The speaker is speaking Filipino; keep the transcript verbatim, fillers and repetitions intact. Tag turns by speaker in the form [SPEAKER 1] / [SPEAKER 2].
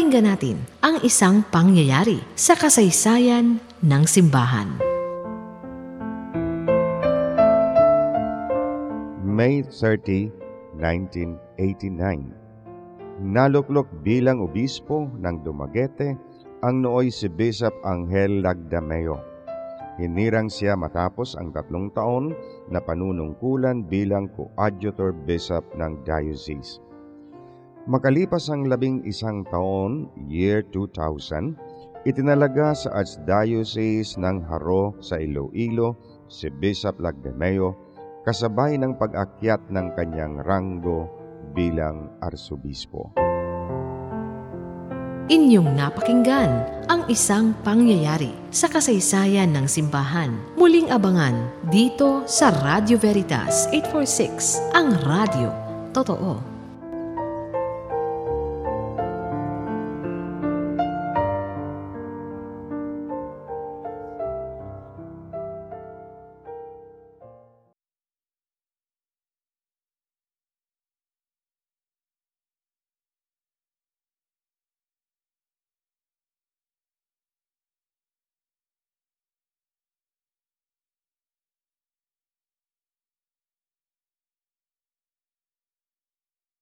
[SPEAKER 1] Pakinggan natin ang isang pangyayari sa kasaysayan ng simbahan.
[SPEAKER 2] May thirtieth, nineteen eighty-nine. Naluklok bilang obispo ng Dumaguete ang nooy si Bishop Angel Lagdameo. Hinirang siya matapos ang tatlong taon na panunungkulan bilang coadjutor bishop ng diocese. Makalipas ang labing isang taon, year two thousand, itinalaga sa Archdiocese ng Haro sa Iloilo si Bishop Lagdameo kasabay ng pag-akyat ng kanyang ranggo bilang arsobispo.
[SPEAKER 1] Inyong napakinggan ang isang pangyayari sa kasaysayan ng simbahan. Muling abangan dito sa Radio Veritas eight forty-six, ang radyo totoo.